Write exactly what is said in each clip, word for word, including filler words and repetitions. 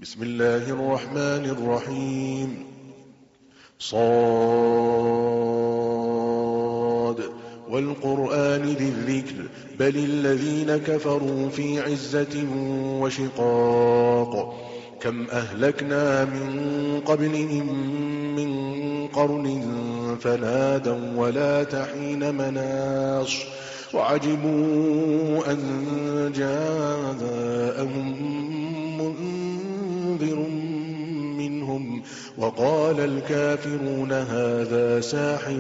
بسم الله الرحمن الرحيم. صاد والقرآن ذي الذكر بل الذين كفروا في عزة وشقاق كم أهلكنا من قبلهم من قرن فنادوا ولا تحين مناص وعجبوا أن جاءهم منذر منهم وقال الكافرون هذا ساحر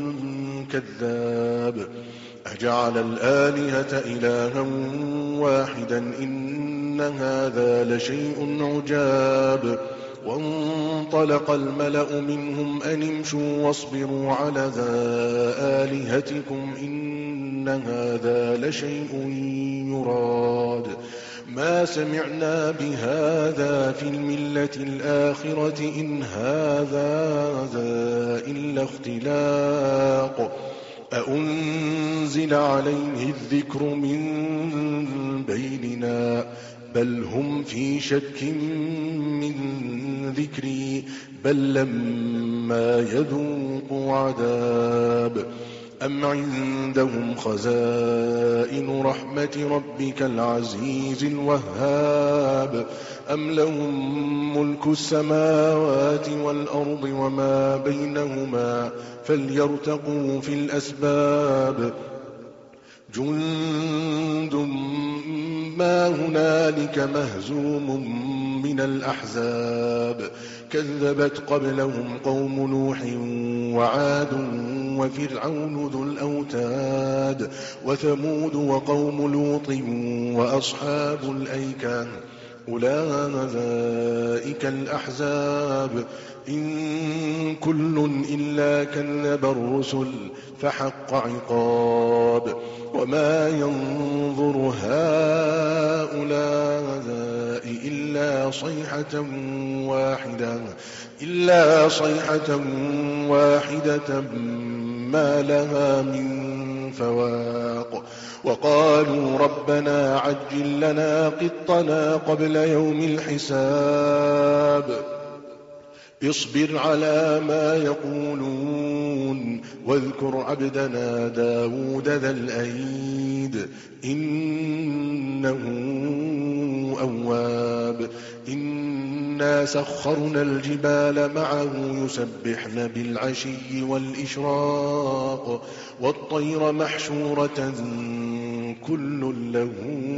كذاب أجعل الآلهة إلها واحدا إن هذا لشيء عجاب وانطلق الملأ منهم أن امشوا واصبروا على آلهتكم إن هذا لشيء يراد ما سمعنا بهذا في الملة الآخرة إن هذا إلا اختلاق أأنزل عليه الذكر من بيننا بل هم في شك من ذكري بل لما يذوقوا عذاب أم عندهم خزائن رحمة ربك العزيز الوهاب أم لهم ملك السماوات والأرض وما بينهما فليرتقوا في الأسباب جند ما هنالك مهزوم من الأحزاب كذبت قبلهم قوم نوح وعاد وفرعون ذو الأوتاد وثمود وقوم لوط وأصحاب الأيكة أولئك الأحزاب إن كل إلا كذب الرسل فحق عقاب وما ينظر هؤلاء إلا صيحة واحدة إلا صيحة واحدة ما لها من فواق وقالوا ربنا عجل لنا قطنا قبل يوم الحساب اصبر على ما يقولون واذكر عبدنا داود ذا الأيد إنه أواب إنا سخرنا الجبال معه يسبحن بالعشي والإشراق والطير محشورة كل له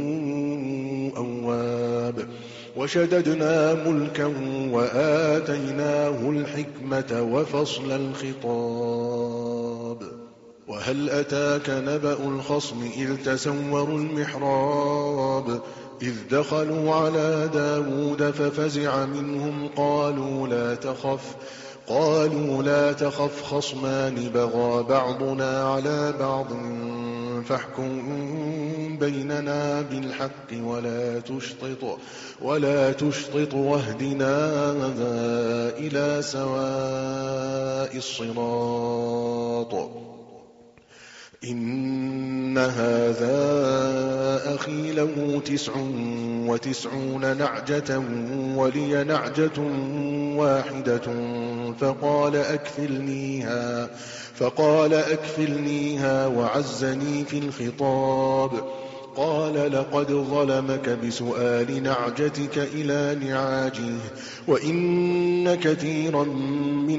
أواب وشددنا ملكا وآتيناه الحكمة وفصل الخطاب وهل أتاك نبأ الخصم إذ تسوروا المحراب إذ دخلوا على داود ففزع منهم قالوا لا تخف قالوا لا تخف خصمان بغى بعضنا على بعض فاحكم بيننا بالحق ولا تشطط ولا تشطط واهدنا إلى سواء الصراط إن هذا أخي له تسع وتسعون نعجة ولي نعجة واحدة فقال أكفلنيها فقال أكفلنيها وعزني في الخطاب قال لقد ظلمك بسؤال نعجتك إلى نعاجه وإن كثيرا من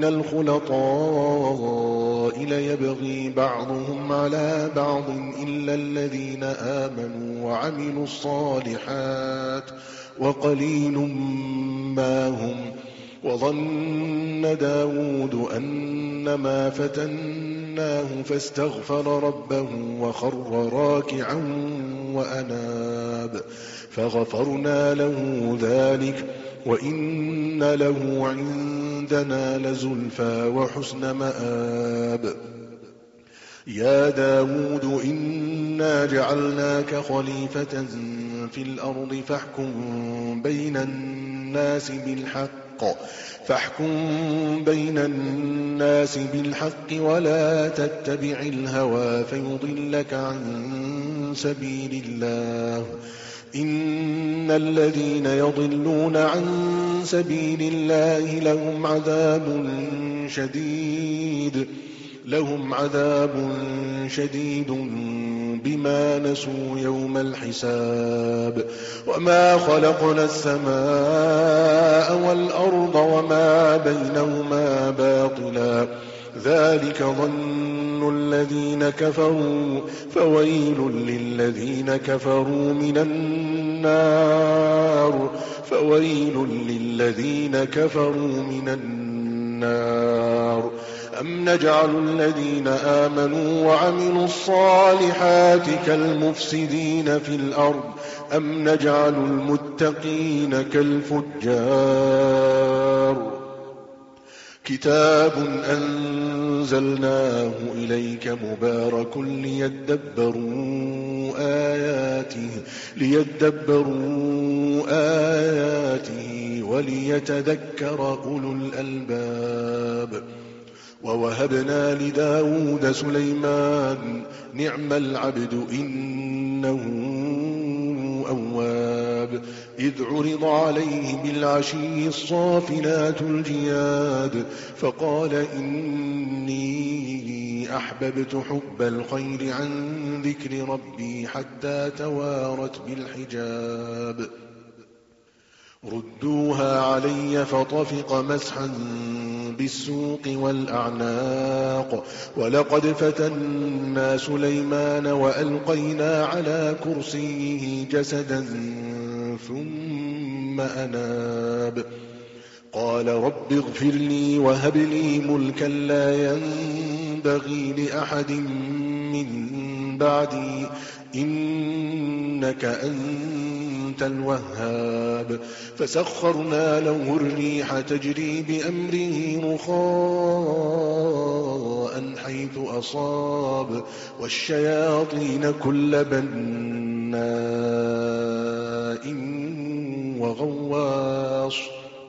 الخلطاء ليبغي بعضهم على بعض إلا الذين آمنوا وعملوا الصالحات وقليل ما هم وظن داود أنما فتناه فاستغفر ربه وخر راكعا وأناب فغفرنا له ذلك وإن له عندنا لزلفى وحسن مآب يا داود إنا جعلناك خليفة في الأرض فاحكم بين الناس بالحق فاحكم بين الناس بالحق ولا تتبع الهوى فيضلك عن سبيل الله إن الذين يضلون عن سبيل الله لهم عذاب شديد لهم عذاب شديد بما نسوا يوم الحساب وما خلقنا السماء والأرض وما بينهما باطلا ذلك ظن الذين كفروا فويل للذين كفروا من النار فويل للذين كفروا من النار أم نجعل الذين آمنوا وعملوا الصالحات كالمفسدين في الأرض أم نجعل المتقين كالفجار كتاب أنزلناه إليك مبارك ليدبروا آياته ليدبروا آياته وليتذكر أولو الألباب ووهبنا لداود سليمان نعم العبد إنه أواب إذ عرض عليه بالعشي الصافنات الجياد فقال إني أحببت حب الخير عن ذكر ربي حتى توارت بالحجاب ردوها علي فطفق مسحا بالسوق والأعناق ولقد فتنا سليمان وألقينا على كرسيه جسدا ثم أناب قال رب اغفر لي وهب لي ملكا لا ينبغي لأحد من بعدي إنك أنت الوهاب فسخرنا له الريح تجري بأمره رخاء حيث أصاب والشياطين كل بناء وغواص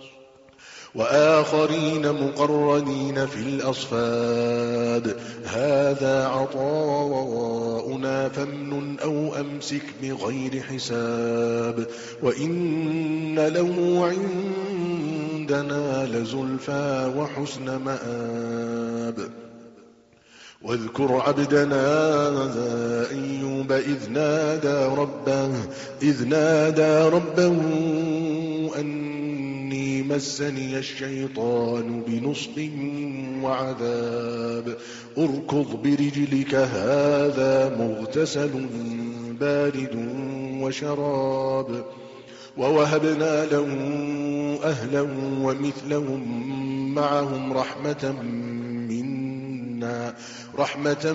وآخرين مقرنين في الأصفاد هذا عطاؤنا فامنن أو أمسك بغير حساب وإن له عندنا لزلفى وحسن مآب واذكر عبدنا أيوب إذ نادى ربه إذ نادى ربه أني مسني الشيطان بنصب وعذاب اركض برجلك هذا مغتسل بارد وشراب ووهبنا له أهله ومثلهم معهم رحمة منا رحمة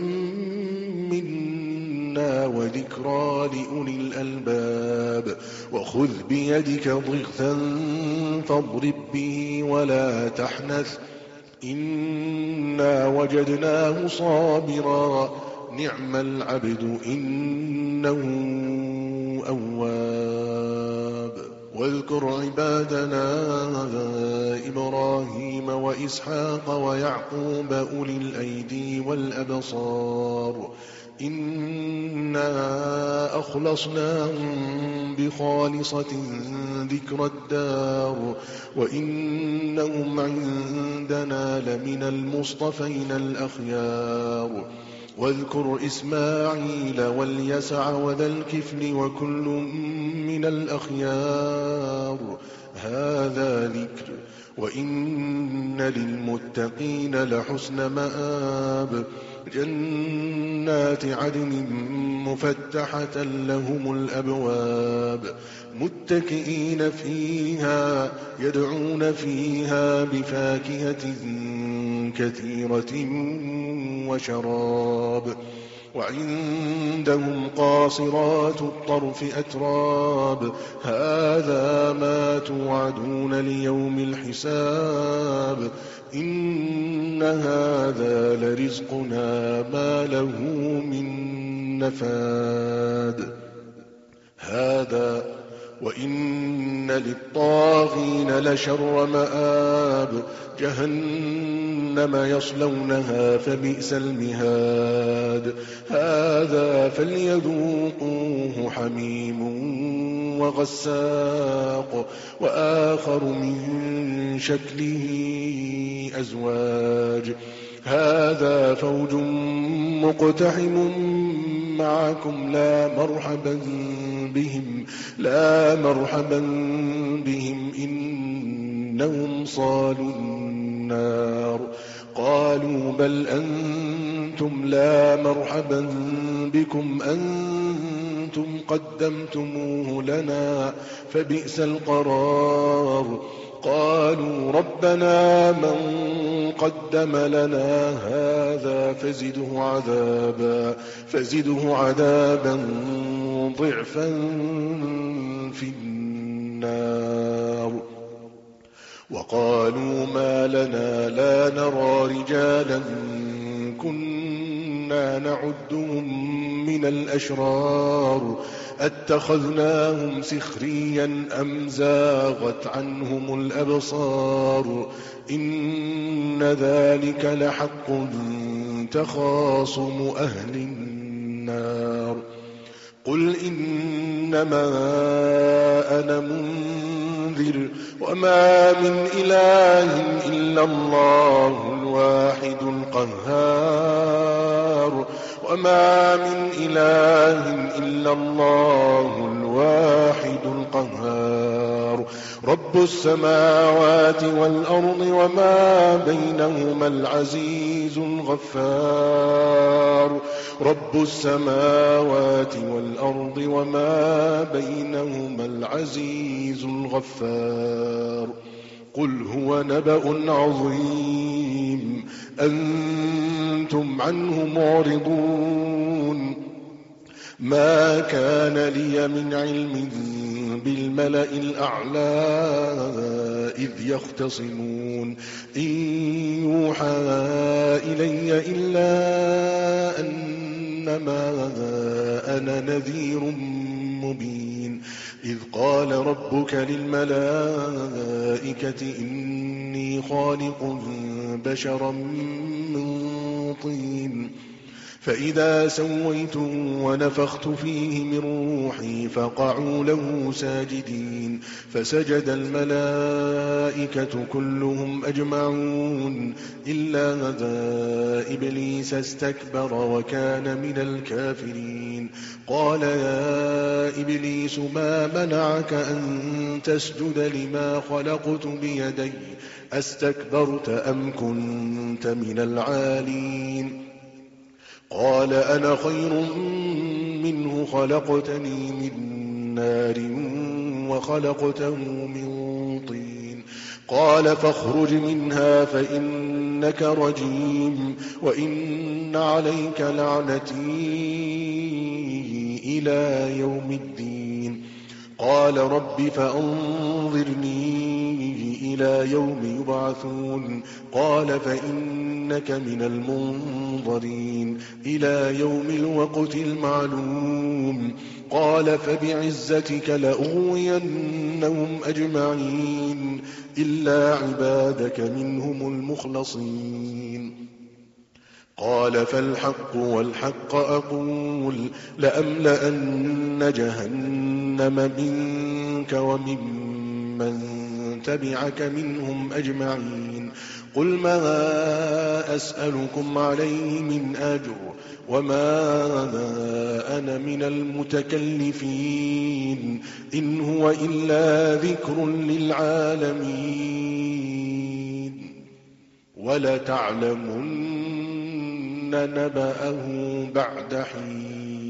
منا وذكرى لأولي الألباب وخذ بيدك ضغثا فاضرب به ولا تحنث إنا وجدناه صابرا نعم العبد إنه أواب واذكر عبادنا إبراهيم وإسحاق ويعقوب أولي الأيدي والأبصار إنا أخلصناهم بخالصة ذكر الدار وإنهم عندنا لمن المصطفين الأخيار واذكر إسماعيل واليسع وذا الكفل وكل من الأخيار هذا ذكر وإن للمتقين لحسن مآب جنات عدن مفتحة لهم الأبواب متكئين فيها يدعون فيها بفاكهة كثيرة وشراب وعندهم قاصرات الطرف أتراب هذا ما توعدون ليوم الحساب إن هذا لرزقنا ما له من نفاد هذا وإن للطاغين لشر مآب جهنم يصلونها فبئس المهاد هذا فليذوقوه حميم وغساق وآخر من شكله أزواج هذا فوج مقتحم معكم لا مرحبا بهم لا مرحبا بهم إنهم صالوا النار قالوا بل أنتم لا مرحبا بكم أنتم قدمتموه لنا فبئس القرار قالوا ربنا من قدم لنا هذا فزده عذابا فزده عذابا ضعفا في النار وقالوا ما لنا لا نرى رجالا كنا نعدهم من الأشرار أتخذناهم سخريا أم زاغت عنهم الأبصار إن ذلك لحق تخاصم أهل النار قل إنما أنا منذر وما من إله إلا الله الواحد القهار وما من إله إلا الله الواحد القهار رب السماوات والأرض وما بينهما العزيز الغفار رب السماوات والأرض وما بينهما العزيز الغفار قل هو نبأ عظيم أنتم عنه معرضون ما كان لي من علم بالملأ الأعلى إذ يختصمون إن يوحى إلي إلا أنما أنا نذير مبين إذ قال ربك للملائكة إني خالق بشرا من طين فإذا سويته ونفخت فيه من روحي فقعوا له ساجدين فسجد الملائكة كلهم أجمعون إلا ذا إبليس استكبر وكان من الكافرين قال يا إبليس ما منعك أن تسجد لما خلقت بيدي أستكبرت أم كنت من العالين قال أنا خير منه خلقتني من نار وخلقته من طين قال فاخرج منها فإنك رجيم وإن عليك لعنتي إلى يوم الدين قال رب فأنظرني إلى يوم يبعثون قال فإنك من المنظرين إلى يوم الوقت المعلوم قال فبعزتك لأغوينهم أجمعين إلا عبادك منهم المخلصين قال فالحق والحق أقول لأملأن جهنم منك وممن تبعك منهم أجمعين قل ما أسألكم عليه من أجر وما أنا من المتكلفين إن هو إلا ذكر للعالمين ولتعلمن نبأه بعد حين